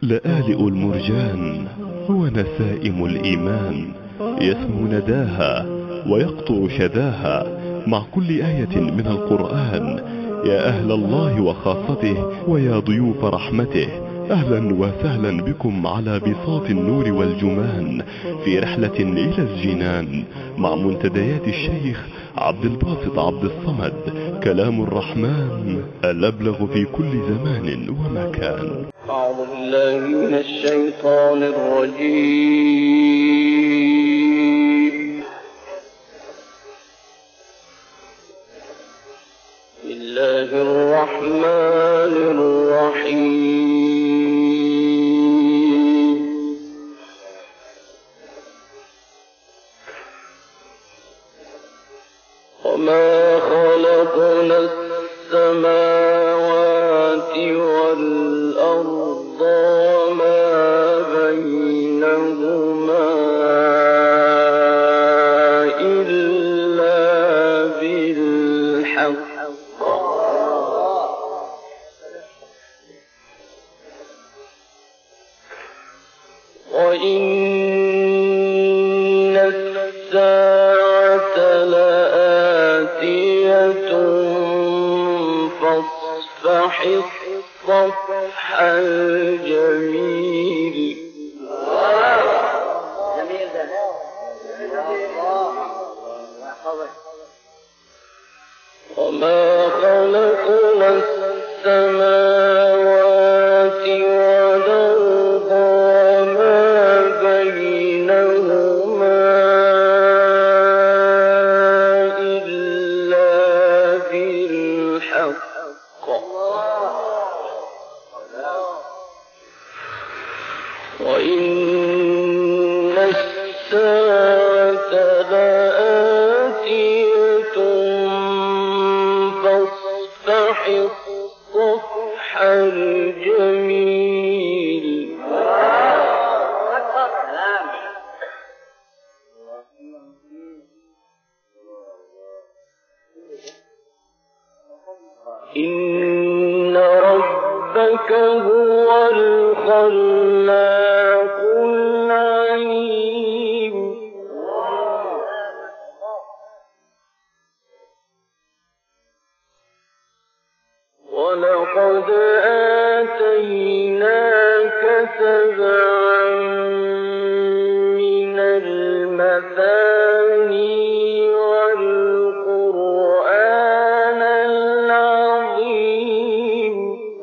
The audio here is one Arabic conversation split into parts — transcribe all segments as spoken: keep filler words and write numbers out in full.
لآلئ المرجان هو نسائم الإيمان، يسمو نداها ويقطر شداها مع كل آية من القرآن. يا أهل الله وخاصته ويا ضيوف رحمته، أهلا وسهلا بكم على بساط النور والجمان في رحلة إلى الجنان مع منتديات الشيخ عبد الباسط عبد الصمد. كلام الرحمن الأبلغ في كل زمان ومكان. أعوذ بالله من الشيطان الرجيم. بسم الله الرحمن الرحيم. وما خلقنا السماوات والأرض وما بينهما إلا بالحق، وإن الساعة لآتية فاصفح الصفح الجميل. وما خلقنا السماوات والأرض وما بينهما إلا بالحق، وإن الساعة لآتية فاصفح الصفح الجميل. إن ربك هو الخلاق العليم. ولقد آتيناك سبعا من المثاني والقرآن العظيم.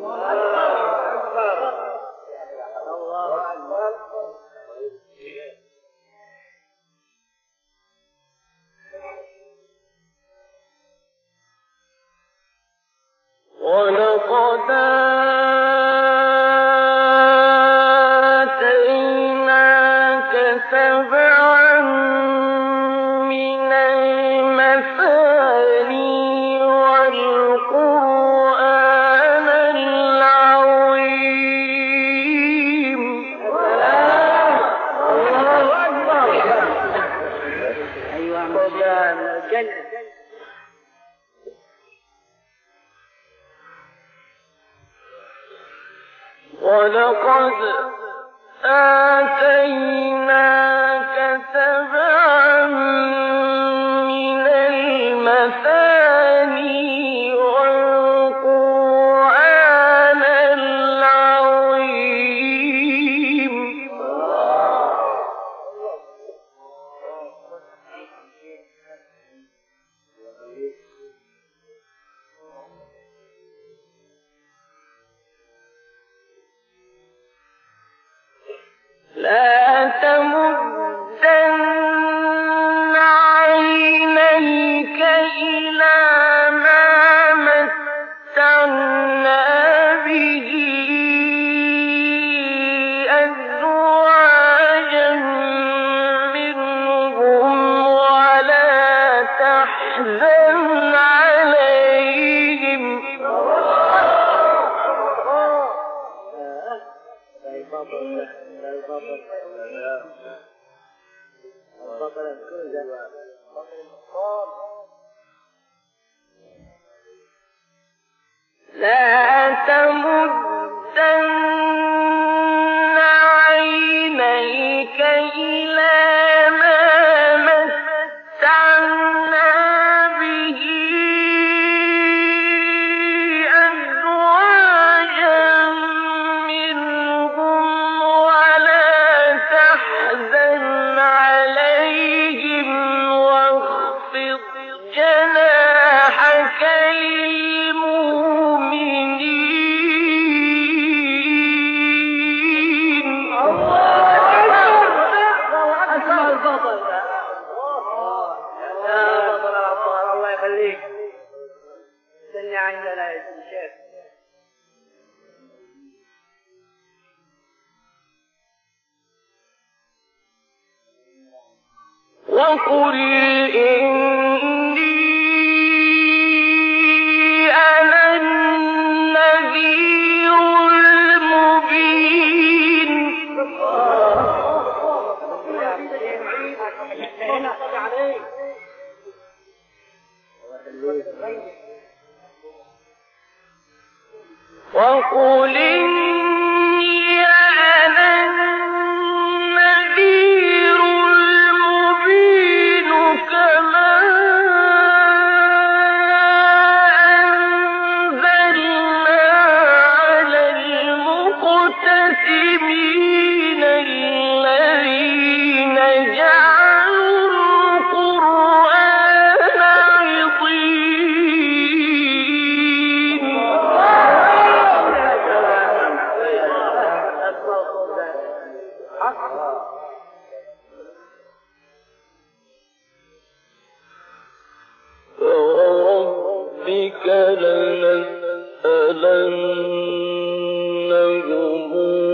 ولقد آتيناك سبعا من المثاني والقرآن العظيم. الله أكبر. أيوة مجال الجنة. ولقد آتيناك سبعا من المثاني والقرآن العظيم. لا تمدن عينيك إلى ما متعنا به أزواجا منهم ولا تحزن عليهم. لا تمدن وقل إني أنا النذير المبين. وقل إني أنا النذير المبين كما أنزلنا على المقتسمين الذين جعلوا القرآن عضين. فوربك لنسألنهم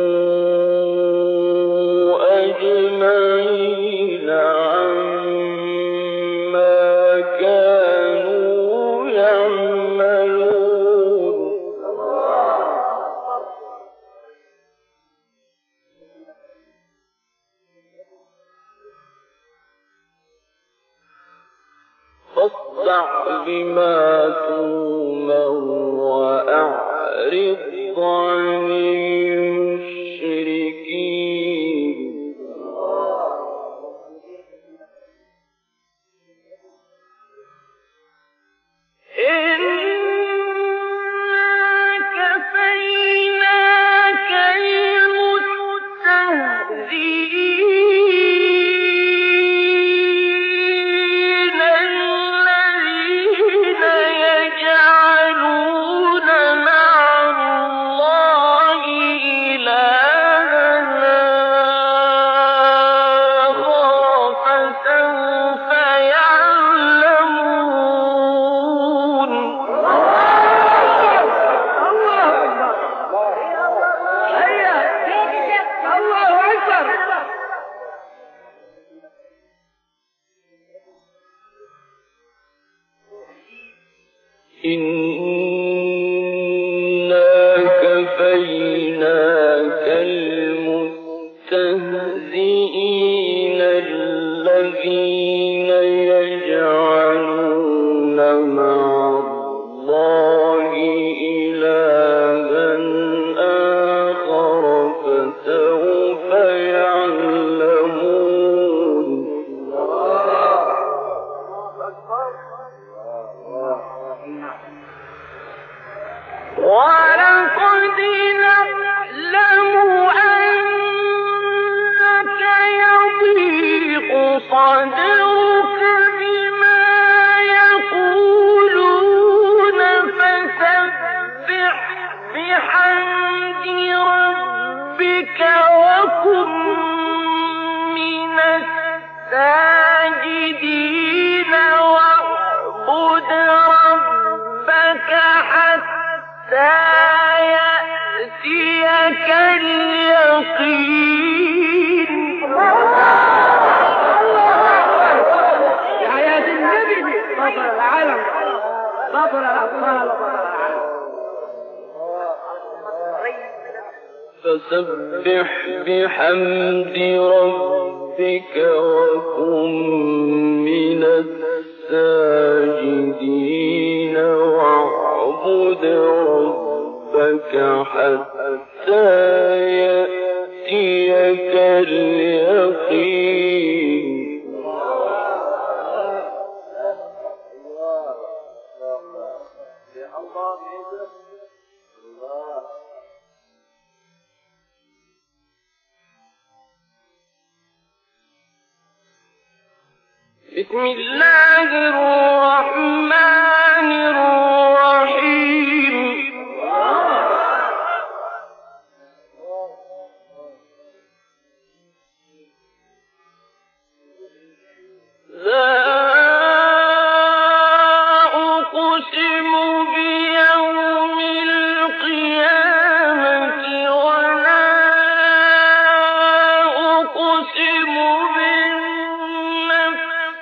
أجمعين عما كانوا يعملون. فاصدع بما تؤمر وأعرض عن المشركين. إنا كفيناك المستهزئين الذين يجعلون مع الله إلهًا آخر فسوف يعلمون. إنا كفيناك المستهزئين الذين يجعلون مع الله إلهًا آخر فسوف يعلمون. ولقد نعلم أنك يضيق صدرك بما يقولون فسبح بحمد ربك وكن من الساجدين واعبد ربك حتى يأتيك اليقين. يا حياة النبي بطل العالم بطل الأطفال بطل العالم. فسبح بحمد ربك وكن من الساجدين واعبد ربك حتى يأتيك اليقين. بسم الله الرحمن الرحيم. لا أقسم بيوم القيامة ولا أقسم بالنفس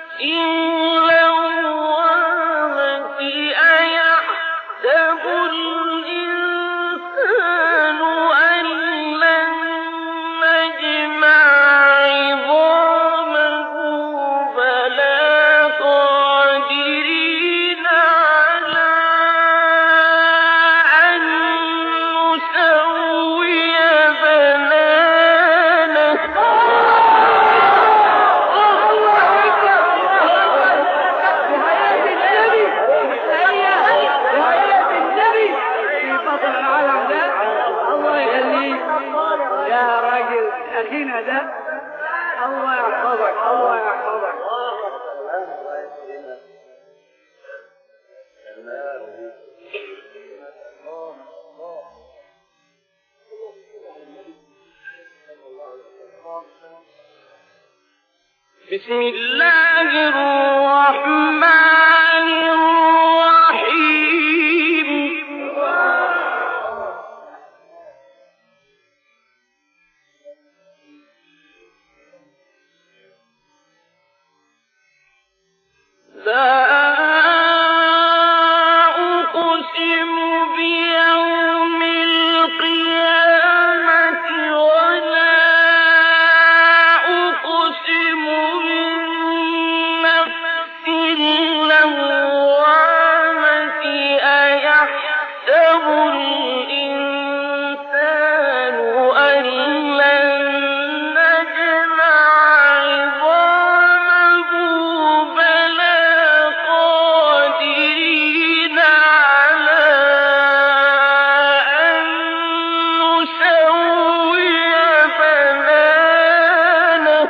أخينا ده الله يحفظك الله يحفظك. بسم الله الرحمن الرحيم. لا أقسم بيوم القيامة ولا أقسم بالنفس اللوامة أيحسب الإنسان أن لن نجمع عظامه بلى قادرين على أن نسوي بنانه.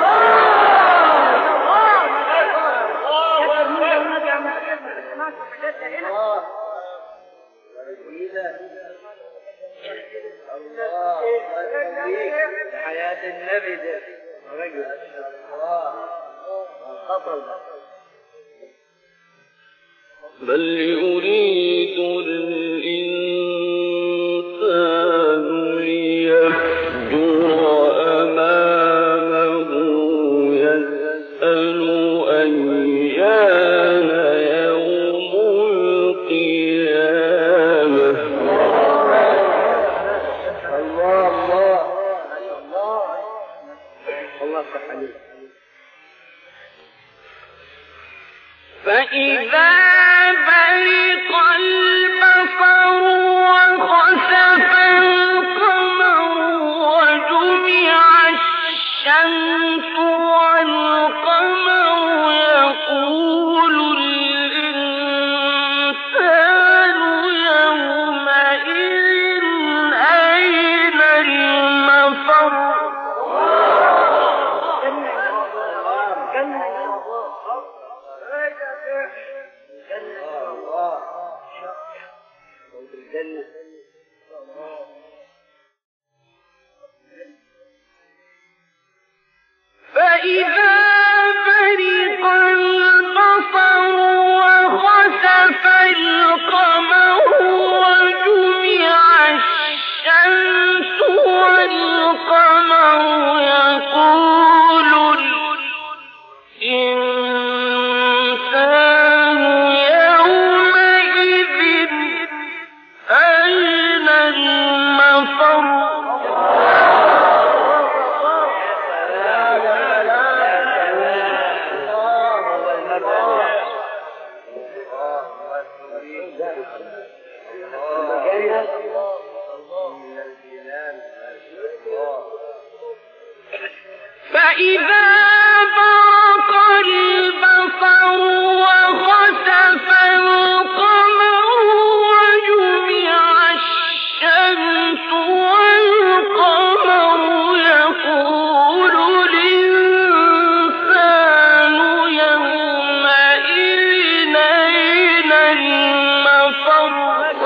حياة النبي ده رجل خطل. بل يريد الإنسان ليفجر أمامه يسأل أيان يوم القيامة. الله الله الله الله عليك. فإذا برق البصر وخسف القمر وجمع الشمس والقمر يقول الإنسان يومئذ أين المفر. فإذا برق البصر وخسف القمر وجمع الشمس والقمر يقول الإنسان يومئذ أين المفر. فإذا برق البصر وخسف القمر وجمع الشمس والقمر يقول الإنسان يومئذ أين المفر.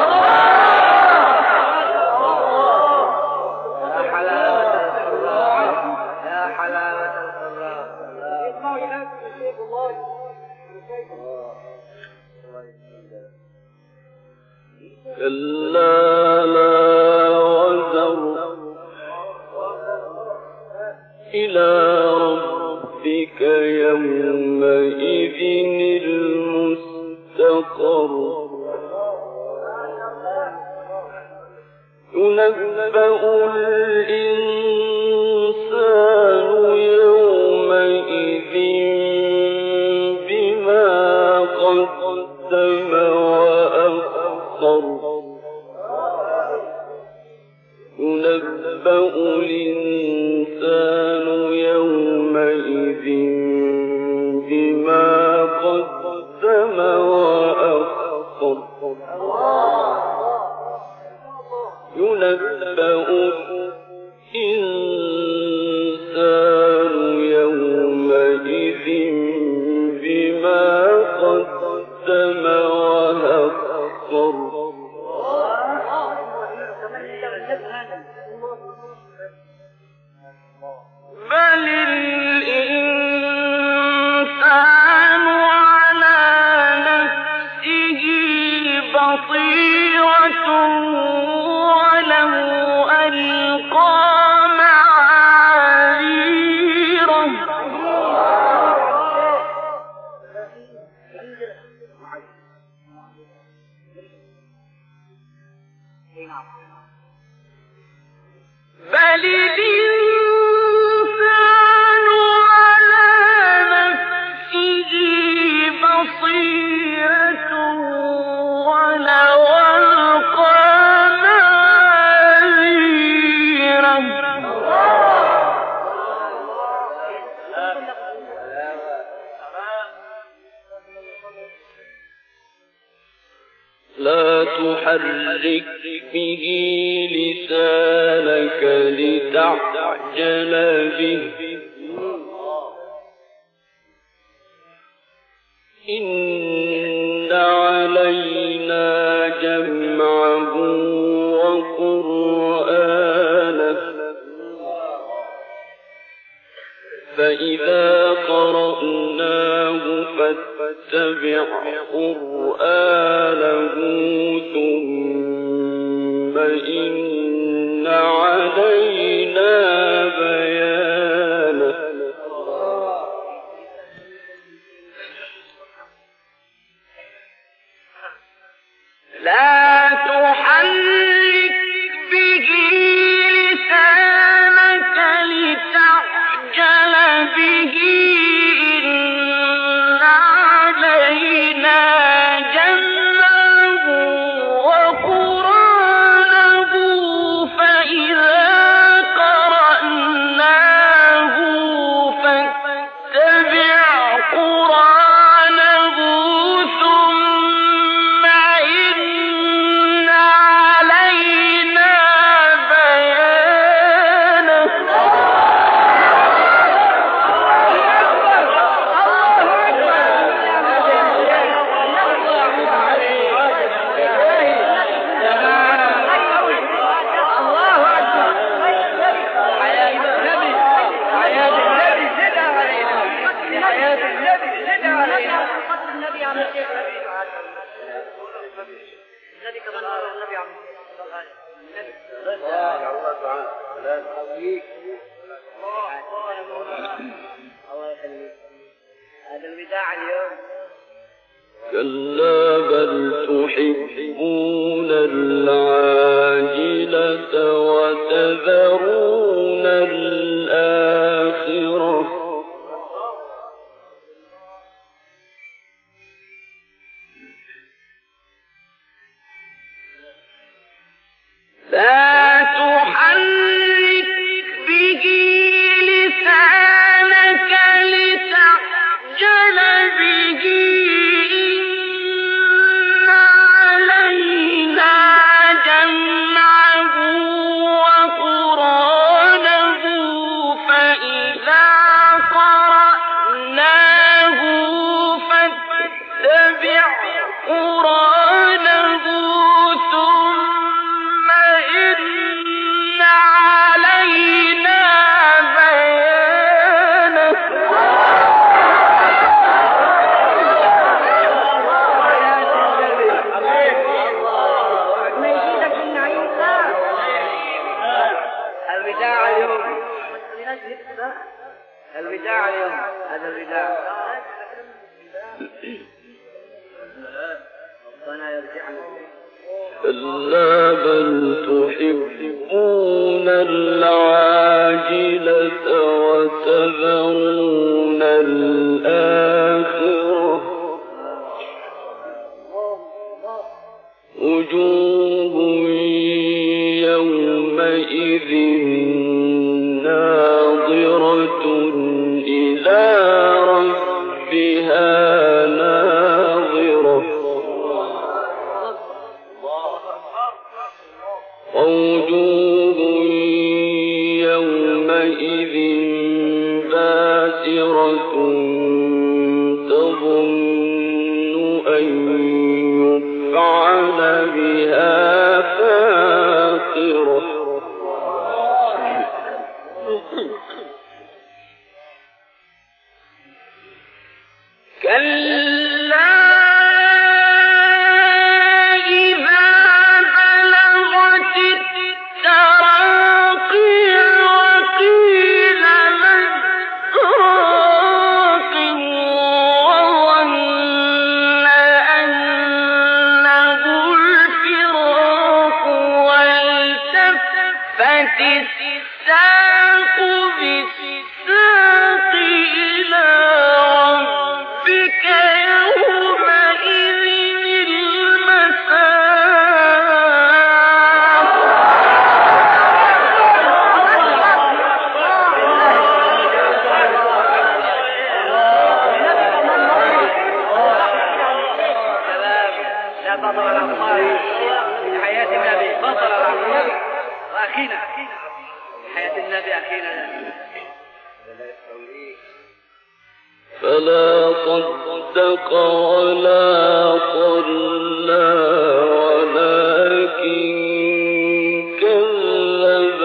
كلا لا وزر إلى ربك يومئذ المستقر. ينبأ الإنسان يومئذ بما قدم وأخر. ينبأ الإنسان يومئذ بما قدم وأخر. ينبأ الإنسان يومئذ بما قدم وأخر. ينبأ الإنسان يومئذ بما قدم وأخر. ينبأ الإنسان يومئذ بما قدم وأخر. ينبأ الإنسان يومئذ بما قدم وأخر. ينبأ الإنسان يومئذ بما قدم وأخر. ينبأ الإنسان يومئذ بما قدم وأخر. ينبأ الإنسان يومئذ بما قدم وأخر. ينبأ الإنسان يومئذ بما قدم وأخر. ينبأ الإنسان يومئذ بما قدم وأخر. به لسانك لتعجل به إن علينا جمعه وقرآنه فإذا قرأناه فاتبع قرآنه ثم إن علينا بيانه لا تحرك به لسانك لتعجل به إن علينا جمعه وقرآنه فإذا قرأناه فاتبع قرآنه ثم إن علينا بيانه كلا بل تحبون العاجلة وتذرون الآخرة لا تحرك به لسانك لتعجل به إن علينا جمعه وقرآنه فإذا قرأناه فاتبع قرآنه ثم إن علينا بيانه الوداع اليوم الوداع اليوم هذا الوداع ربنا يرجعنا كلا بل تحبون العاجلة وتذرون الآخرة وجوه يومئذ ناظرة إلى ربها ناظرة ووجوه يومئذ باسرة تظن أن يفعل بها فاقرة كلا إذا بلغت التراقي وقيل من راق وظن أنه الفراق والتفت الساق بالساق إلى ربك يومئذ المساق لا تضع الأطفال في حياتهم فلا صدق ولا صلى ولكن كذب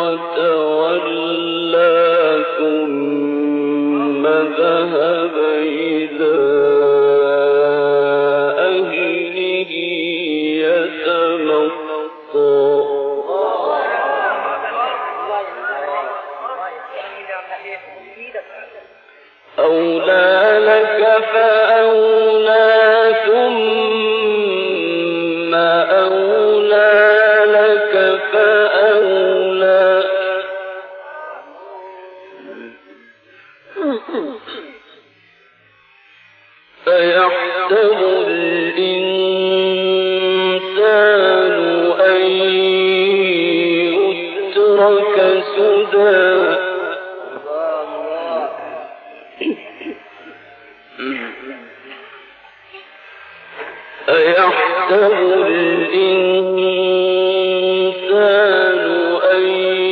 وتولى ثم ذهب إلى أهله يتمطى أولى لك فأولى ثم أولى لك فأولى أيحسب الإنسان أن يترك سدى أيحسب الإنسان أن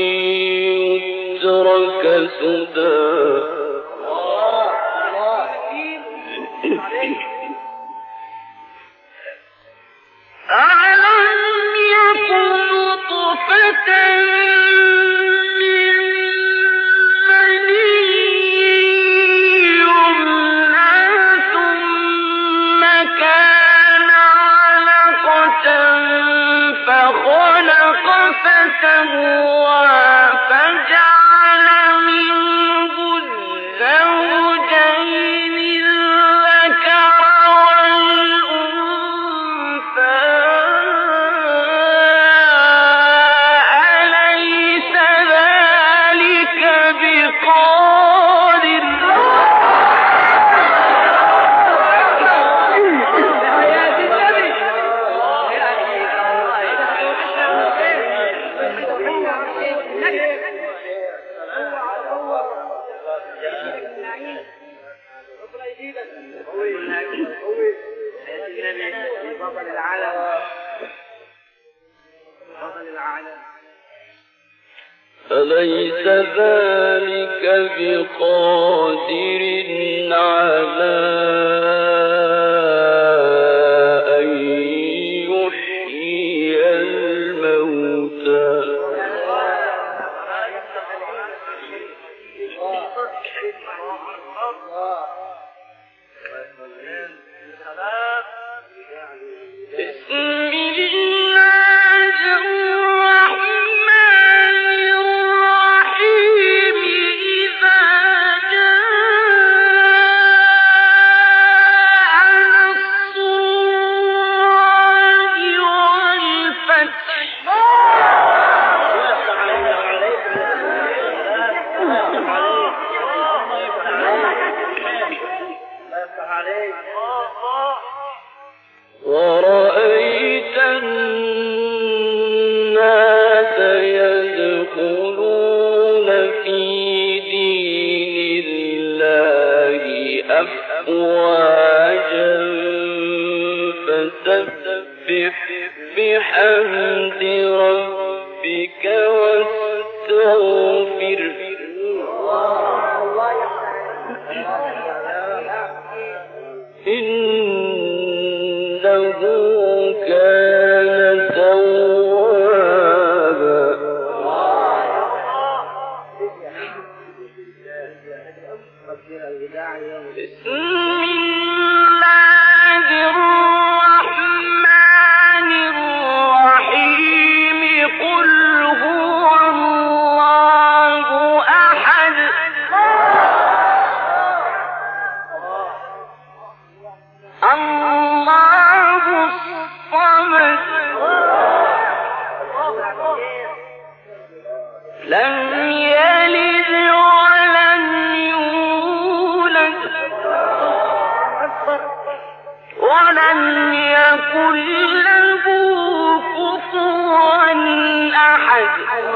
يترك سدى ألم يكن نطفة فسوى فجعل منه الزوجين الذكر والأنثى أليس ذلك بقادر أليس ذلك بقادر على أن يحيي الموتى بسم الله الرحمن الرحيم إذا جاء نصر الله والفتح ورأيت الناس يدخلون في دين الله أفواجا فسبح بحمد ربك واستغفره إنه كان توابا بسم الله الرحمن الرحيم قل هو الله أحد الله الصمد لم يلد ولم يولد ولم يكن له كفوا أحد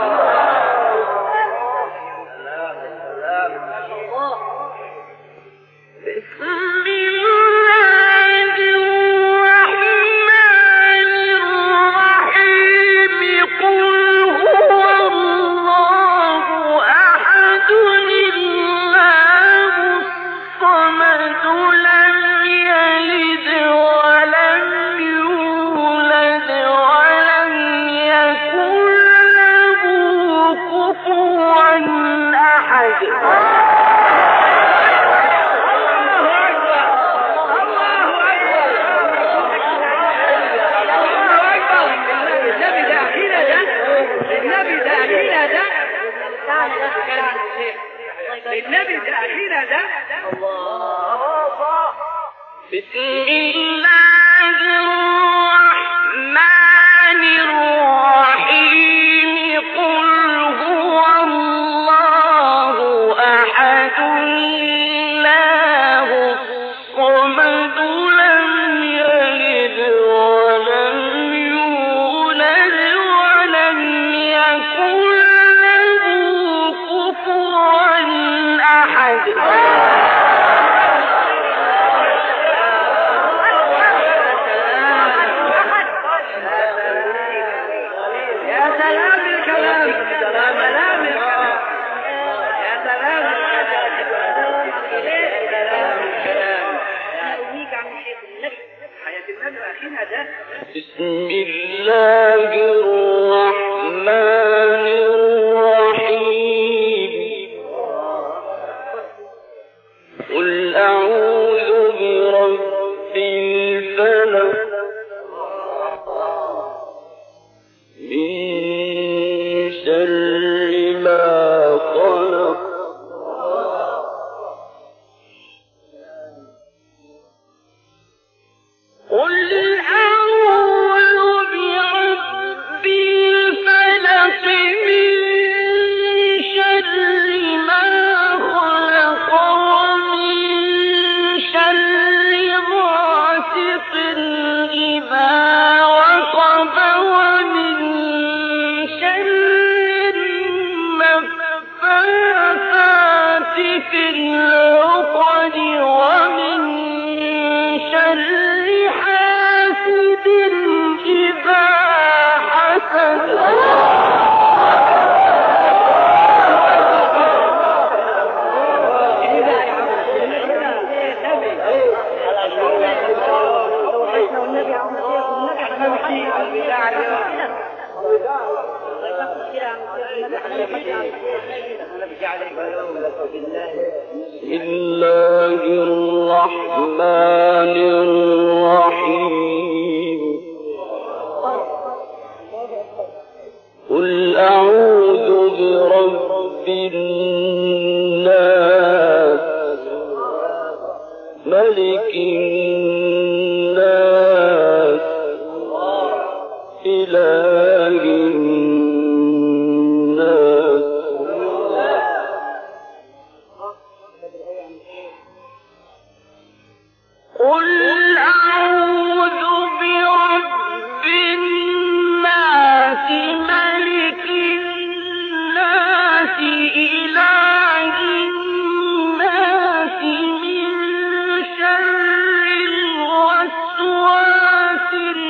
بسم الله الرحمن الرحيم قل هو الله أحد. النبي تأخير ده بسم الله الرحمن الرحيم قل هو الله أحد الله الصمد لم يلد ولم يولد ولم يكن له كفوا أحد. بسم الله الرحمن الرحيم قل أعوذ برب الفلق من شر ما خلق قل بسم الله الرحمن الرحيم قل أعوذ برب الناس ملك الناس إله الناس قل أعوذ برب الناس ملك الناس إله الناس من شر الوسواس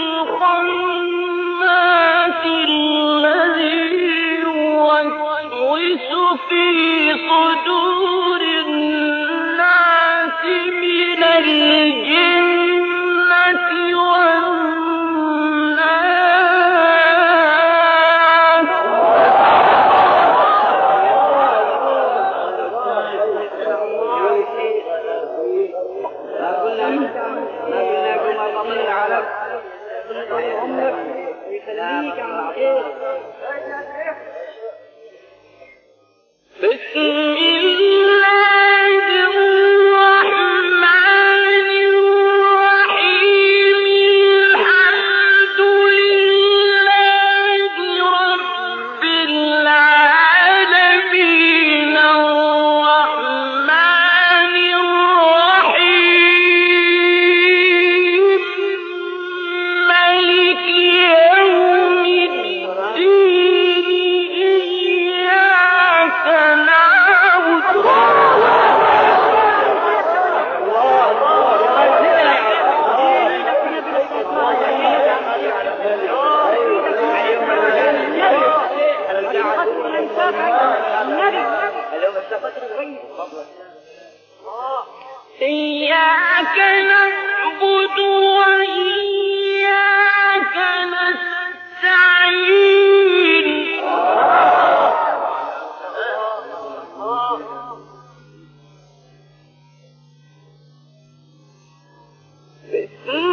الخناس الذي يوسوس في صدور الناس من الجنة والناس. بسم الله الرحمن الرحيم الحمد لله رب العالمين الرحمن الرحيم مالك يوم الدين إياك نعبد إياك نعبد وإياك نستعين بسم